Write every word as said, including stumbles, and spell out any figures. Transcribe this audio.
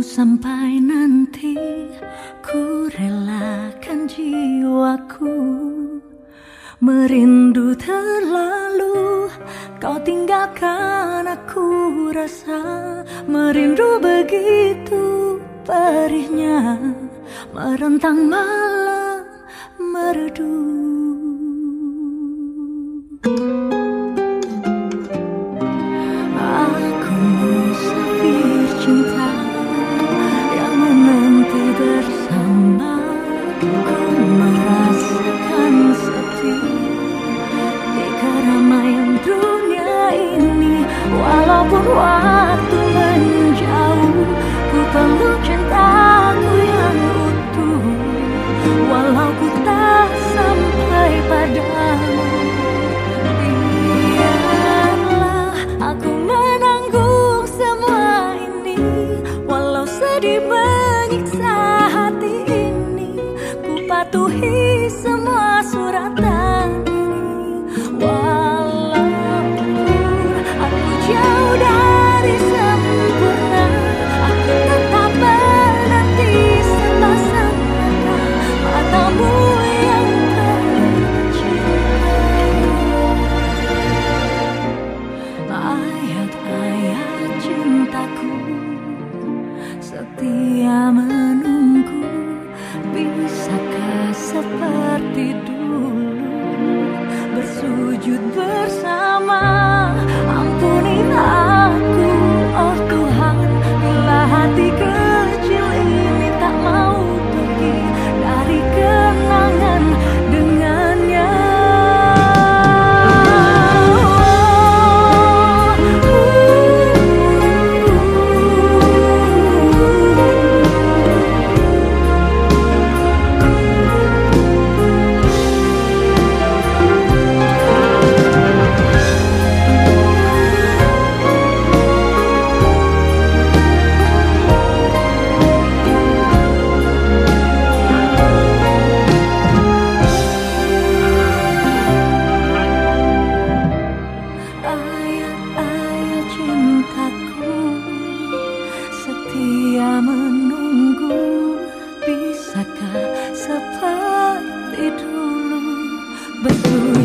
sampai nanti, ku relakan jiwaku. Merindu terlalu, kau tinggalkan aku rasa. Merindu begitu perihnya, merentang malam merdu. Aku musafir cinta yang menanti bersama. Ku merasakan sepi di keramaian dunia ini. Walaupun waktu menjauh, ku perlu cintaku yang utuh. Walau ku tak sampai padamu, biarlah aku menanggung semua ini. Walau sedih menyiksa hati ini, ku patuhi semua suratan ini. Walaupun aku jauh dari sempurna, aku tetap menanti sepasang mata, matamu yang penuh cinta. Ayat-ayat cintaku setia menunggu. Bisakah seperti dulu bersujud bersama? Ampuni aku, oh Tuhan, bila hati kecil ini tak mau pergi dari kenangan dengannya. Ayat-ayat cintaku setia menunggu. Bisakah seperti dulu bersujud